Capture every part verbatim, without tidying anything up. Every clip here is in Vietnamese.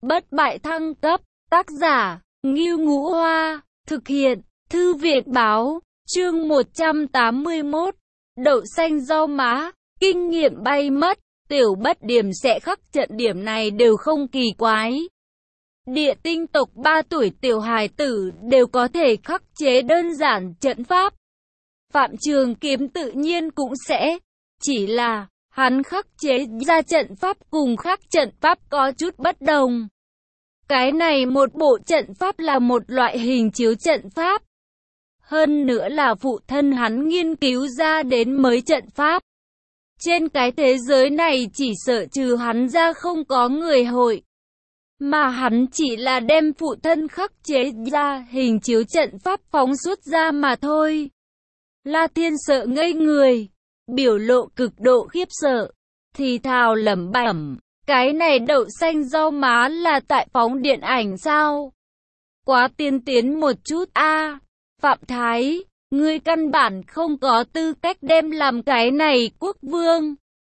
bất bại thăng cấp, tác giả, Ngưu Ngũ Hoa, thực hiện, Thư viện Báo, chương một trăm tám mươi mốt, đậu xanh rau má, kinh nghiệm bay mất, tiểu bất điểm sẽ khắc trận điểm này đều không kỳ quái. Địa tinh tộc ba tuổi tiểu hài tử đều có thể khắc chế đơn giản trận pháp. Phạm Trường Kiếm tự nhiên cũng sẽ, chỉ là hắn khắc chế ra trận pháp cùng khắc trận pháp có chút bất đồng. Cái này một bộ trận pháp là một loại hình chiếu trận pháp. Hơn nữa là phụ thân hắn nghiên cứu ra đến mới trận pháp. Trên cái thế giới này chỉ sợ trừ hắn ra không có người hội. Mà hắn chỉ là đem phụ thân khắc chế ra hình chiếu trận pháp phóng xuất ra mà thôi. La Thiên sợ ngây người, biểu lộ cực độ khiếp sợ, thì thào lẩm bẩm, cái này đậu xanh rau má là tại phóng điện ảnh sao? Quá tiên tiến một chút a. À, Phạm Thái, ngươi căn bản không có tư cách đem làm cái này quốc vương.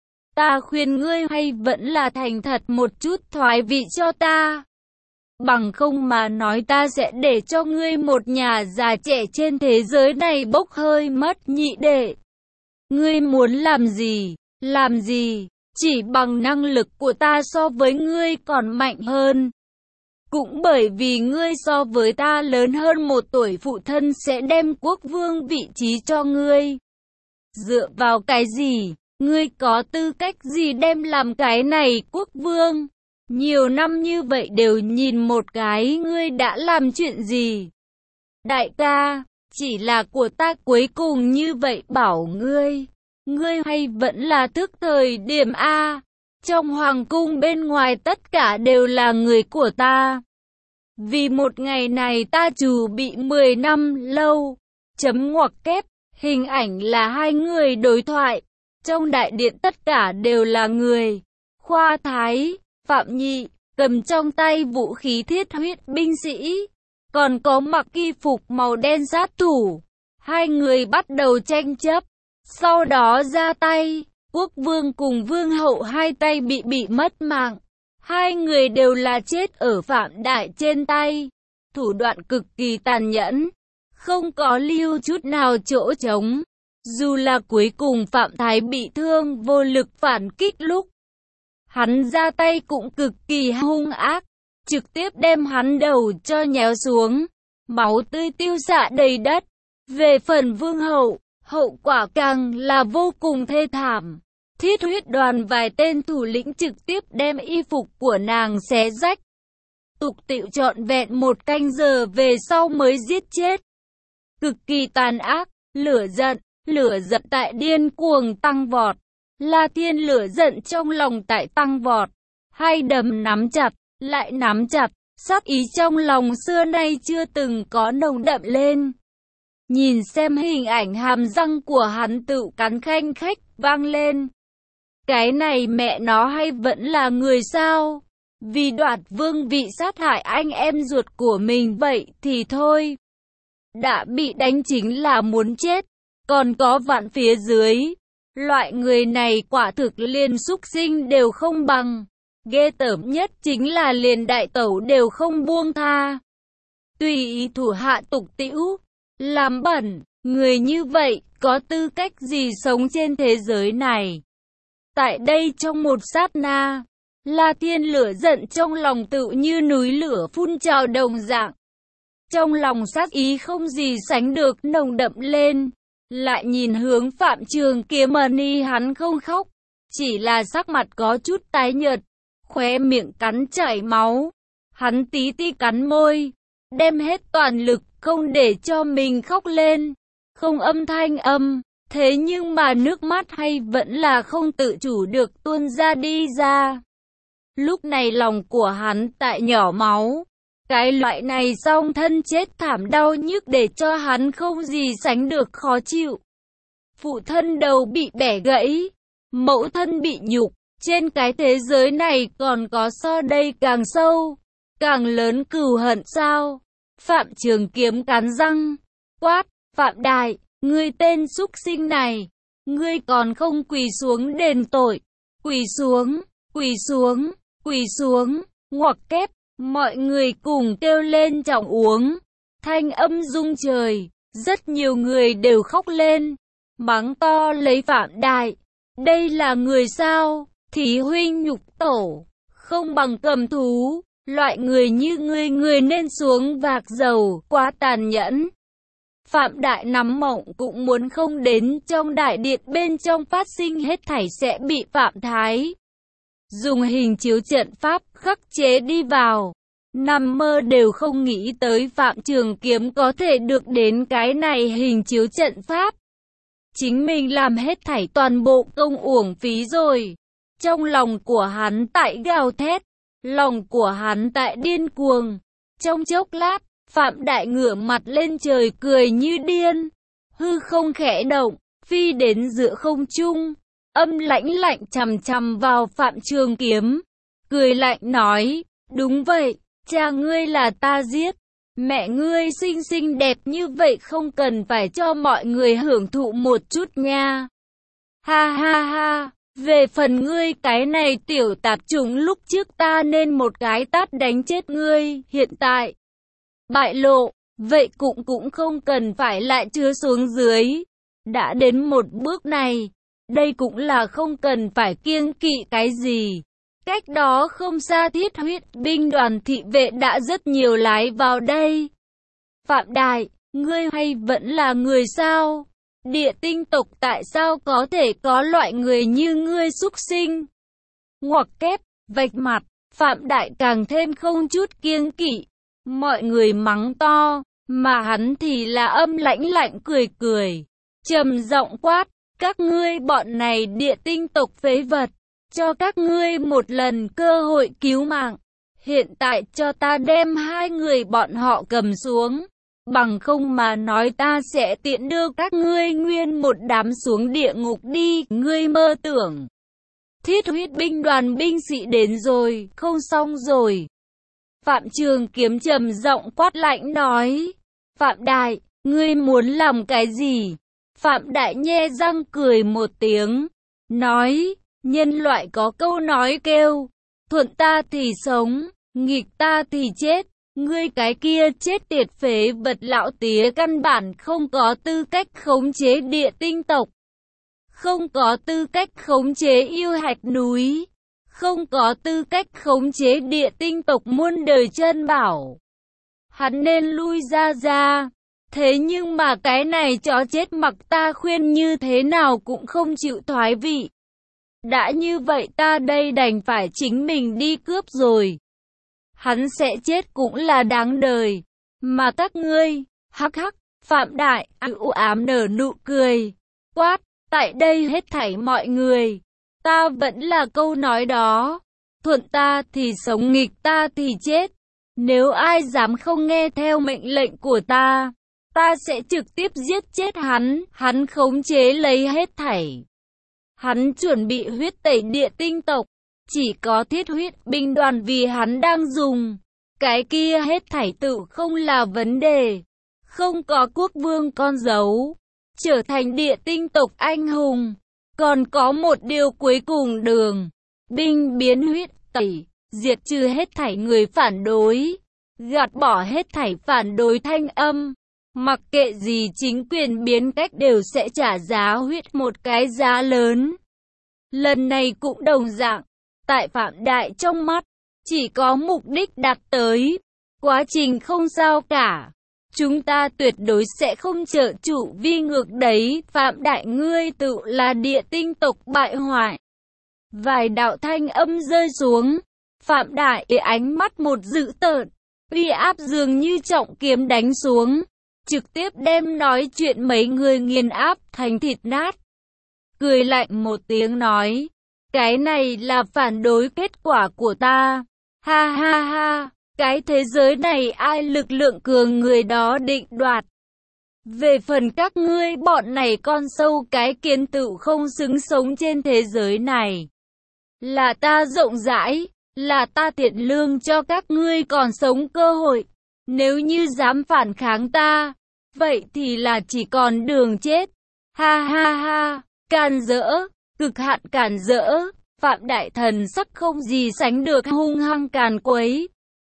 Ta khuyên ngươi hay vẫn là thành thật một chút thoái vị cho ta. Bằng không mà nói ta sẽ để cho ngươi một nhà già trẻ trên thế giới này bốc hơi mất nhị đệ. Ngươi muốn làm gì, làm gì, chỉ bằng năng lực của ta so với ngươi còn mạnh hơn. Cũng bởi vì ngươi so với ta lớn hơn một tuổi phụ thân sẽ đem quốc vương vị trí cho ngươi. Dựa vào cái gì, ngươi có tư cách gì đem làm cái này quốc vương? Nhiều năm như vậy đều nhìn một cái ngươi đã làm chuyện gì? Đại ca, chỉ là của ta cuối cùng như vậy bảo ngươi. Ngươi hay vẫn là thức thời điểm A. Trong hoàng cung bên ngoài tất cả đều là người của ta. Vì một ngày này ta chủ bị mười năm lâu. Chấm ngoặc kép, hình ảnh là hai người đối thoại. Trong đại điện tất cả đều là người. Khoa Thái, Phạm Nhị, cầm trong tay vũ khí thiết huyết binh sĩ. Còn có mặc y phục màu đen sát thủ. Hai người bắt đầu tranh chấp. Sau đó ra tay, quốc vương cùng vương hậu hai tay bị bị mất mạng. Hai người đều là chết ở Phạm Đại trên tay. Thủ đoạn cực kỳ tàn nhẫn, không có lưu chút nào chỗ trống. Dù là cuối cùng Phạm Thái bị thương vô lực phản kích lúc, hắn ra tay cũng cực kỳ hung ác, trực tiếp đem hắn đầu cho nhéo xuống. Máu tươi tiêu xạ đầy đất. Về phần vương hậu, hậu quả càng là vô cùng thê thảm. Thiết huyết đoàn vài tên thủ lĩnh trực tiếp đem y phục của nàng xé rách. Tục tịu trọn vẹn một canh giờ về sau mới giết chết. Cực kỳ tàn ác, lửa giận, lửa giận tại điên cuồng tăng vọt. La Thiên lửa giận trong lòng tại tăng vọt. Hai đấm nắm chặt, lại nắm chặt, sát ý trong lòng xưa nay chưa từng có nồng đậm lên. Nhìn xem hình ảnh hàm răng của hắn tự cắn khanh khách vang lên. Cái này mẹ nó hay vẫn là người sao? Vì đoạt vương vị sát hại anh em ruột của mình vậy thì thôi. Đã bị đánh chính là muốn chết. Còn có vạn phía dưới. Loại người này quả thực liền súc sinh đều không bằng. Ghê tởm nhất chính là liền đại tẩu đều không buông tha. Tùy ý thủ hạ tục tĩu. Làm bẩn, người như vậy, có tư cách gì sống trên thế giới này? Tại đây trong một sát na, La Thiên lửa giận trong lòng tự như núi lửa phun trào đồng dạng. Trong lòng sát ý không gì sánh được nồng đậm lên. Lại nhìn hướng Phạm Trường Kiếm ni hắn không khóc, chỉ là sắc mặt có chút tái nhợt, khóe miệng cắn chảy máu. Hắn tí tí cắn môi, đem hết toàn lực. Không để cho mình khóc lên, không âm thanh âm, thế nhưng mà nước mắt hay vẫn là không tự chủ được tuôn ra đi ra. Lúc này lòng của hắn tại nhỏ máu, cái loại này song thân chết thảm đau nhức để cho hắn không gì sánh được khó chịu. Phụ thân đầu bị bẻ gãy, mẫu thân bị nhục, trên cái thế giới này còn có so đây càng sâu, càng lớn cừu hận sao? Phạm Trường Kiếm cắn răng, quát, Phạm Đại, ngươi tên súc sinh này, ngươi còn không quỳ xuống đền tội, quỳ xuống, quỳ xuống, quỳ xuống, ngoặc kép, Mọi người cùng kêu lên trọng uống. Thanh âm rung trời. Rất nhiều người đều khóc lên. Mắng to lấy Phạm Đại. Đây là người sao? Thí huynh nhục tổ. Không bằng cầm thú. Loại người như ngươi người nên xuống vạc dầu. Quá tàn nhẫn. Phạm Đại nắm mộng cũng muốn không đến trong đại điện bên trong phát sinh hết thảy sẽ bị Phạm Thái dùng hình chiếu trận pháp khắc chế đi vào. Nằm mơ đều không nghĩ tới Phạm Trường Kiếm có thể được đến cái này hình chiếu trận pháp. Chính mình làm hết thảy toàn bộ công uổng phí rồi. Trong lòng của hắn tại gào thét, lòng của hắn tại điên cuồng. Trong chốc lát, Phạm Đại ngửa mặt lên trời cười như điên. Hư không khẽ động, phi đến giữa không trung. Âm lãnh lạnh chằm chằm vào Phạm Trường Kiếm. Cười lạnh nói, đúng vậy, cha ngươi là ta giết. Mẹ ngươi xinh xinh đẹp như vậy không cần phải cho mọi người hưởng thụ một chút nha. Ha ha ha, về phần ngươi cái này tiểu tạp chủng lúc trước ta nên một cái tát đánh chết ngươi, hiện tại bại lộ, vậy cũng cũng không cần phải lại chứa xuống dưới. Đã đến một bước này, đây cũng là không cần phải kiêng kỵ cái gì. Cách đó không xa thiết huyết binh đoàn thị vệ đã rất nhiều lái vào đây. Phạm Đại, ngươi hay vẫn là người sao? Địa tinh tộc tại sao có thể có loại người như ngươi xúc sinh? Ngoặc kép, vạch mặt, Phạm Đại càng thêm không chút kiêng kỵ. Mọi người mắng to, mà hắn thì là âm lãnh lạnh cười cười. Trầm giọng quát, các ngươi bọn này địa tinh tộc phế vật, cho các ngươi một lần cơ hội cứu mạng. Hiện tại cho ta đem hai người bọn họ cầm xuống. Bằng không mà nói ta sẽ tiện đưa các ngươi nguyên một đám xuống địa ngục đi. Ngươi mơ tưởng. Thiết huyết binh đoàn binh sĩ đến rồi, không xong rồi. Phạm Trường Kiếm trầm giọng quát lạnh nói. Phạm Đại, ngươi muốn làm cái gì? Phạm Đại nhe răng cười một tiếng. Nói, nhân loại có câu nói kêu. Thuận ta thì sống, nghịch ta thì chết. Ngươi cái kia chết tiệt phế vật lão tía căn bản không có tư cách khống chế địa tinh tộc. Không có tư cách khống chế yêu hạch núi. Không có tư cách khống chế địa tinh tộc muôn đời chân bảo. Hắn nên lui ra ra. Thế nhưng mà cái này chó chết mặc ta khuyên như thế nào cũng không chịu thoái vị. Đã như vậy ta đây đành phải chính mình đi cướp rồi. Hắn sẽ chết cũng là đáng đời. Mà các ngươi, hắc hắc, Phạm Đại, u ám nở nụ cười. Quát, tại đây hết thảy mọi người. Ta vẫn là câu nói đó. Thuận ta thì sống, nghịch ta thì chết. Nếu ai dám không nghe theo mệnh lệnh của ta, ta sẽ trực tiếp giết chết hắn. Hắn khống chế lấy hết thảy. Hắn chuẩn bị huyết tẩy địa tinh tộc. Chỉ có thiết huyết binh đoàn vì hắn đang dùng. Cái kia hết thảy tự không là vấn đề. Không có quốc vương con dấu. Trở thành địa tinh tộc anh hùng. Còn có một điều cuối cùng đường. Binh biến huyết tẩy. Diệt trừ hết thảy người phản đối. Gạt bỏ hết thảy phản đối thanh âm. Mặc kệ gì chính quyền biến cách đều sẽ trả giá huyết một cái giá lớn. Lần này cũng đồng dạng. Tại Phạm Đại trong mắt, chỉ có mục đích đạt tới. Quá trình không sao cả. Chúng ta tuyệt đối sẽ không trợ chủ vi ngược đấy. Phạm Đại ngươi tự là địa tinh tộc bại hoại. Vài đạo thanh âm rơi xuống. Phạm Đại ánh mắt một dữ tợn. Uy áp dường như trọng kiếm đánh xuống. Trực tiếp đem nói chuyện mấy người nghiền áp thành thịt nát. Cười lạnh một tiếng nói. Cái này là phản đối kết quả của ta. Ha ha ha, cái thế giới này ai lực lượng cường người đó định đoạt. Về phần các ngươi bọn này con sâu cái kiến tự không xứng sống trên thế giới này. Là ta rộng rãi, là ta tiện lương cho các ngươi còn sống cơ hội. Nếu như dám phản kháng ta, vậy thì là chỉ còn đường chết. Ha ha ha, can dỡ. Cực hạn cản rỡ, Phạm Đại thần sắc không gì sánh được hung hăng càn quấy.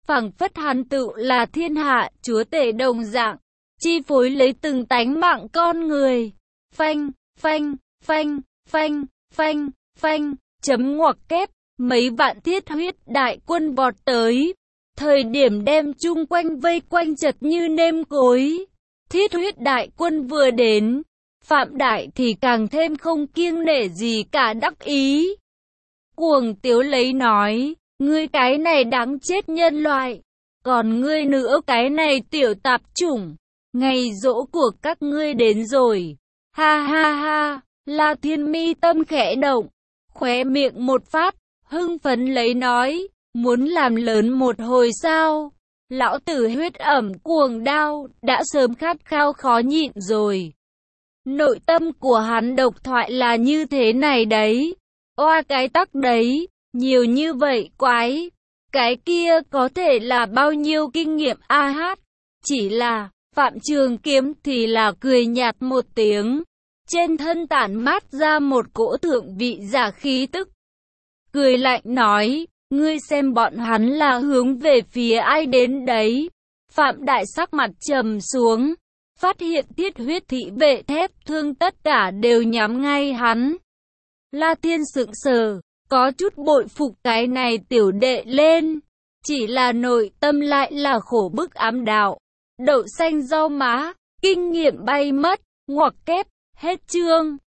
phảng phất hắn tự là thiên hạ, chúa tể đồng dạng, chi phối lấy từng tánh mạng con người. Phanh, phanh, phanh, phanh, phanh, phanh, chấm ngoặc kép, mấy vạn thiết huyết đại quân vọt tới. Thời điểm đem chung quanh vây quanh chật như nêm cối. Thiết huyết đại quân vừa đến, Phạm Đại thì càng thêm không kiêng nể gì cả đắc ý. Cuồng tiếu lấy nói, ngươi cái này đáng chết nhân loại, còn ngươi nữa cái này tiểu tạp chủng, ngày giỗ của các ngươi đến rồi. Ha ha ha, La Thiên mi tâm khẽ động, khóe miệng một phát, hưng phấn lấy nói, muốn làm lớn một hồi sao? Lão tử huyết ẩm cuồng đao, đã sớm khát khao khó nhịn rồi. Nội tâm của hắn độc thoại là như thế này đấy. Oa cái tắc đấy, nhiều như vậy quái. Cái kia có thể là bao nhiêu kinh nghiệm a hát. Chỉ là, Phạm Trường Kiếm thì là cười nhạt một tiếng. Trên thân tản mát ra một cỗ thượng vị giả khí tức. Cười lạnh nói, ngươi xem bọn hắn là hướng về phía ai đến đấy. Phạm Đại sắc mặt trầm xuống, phát hiện thiết huyết thị vệ thép thương tất cả đều nhắm ngay hắn. La Thiên sững sờ, có chút bội phục cái này tiểu đệ lên, chỉ là nội tâm lại là khổ bức ám đạo. Đậu xanh rau má, kinh nghiệm bay mất, ngoặc kép, hết chương.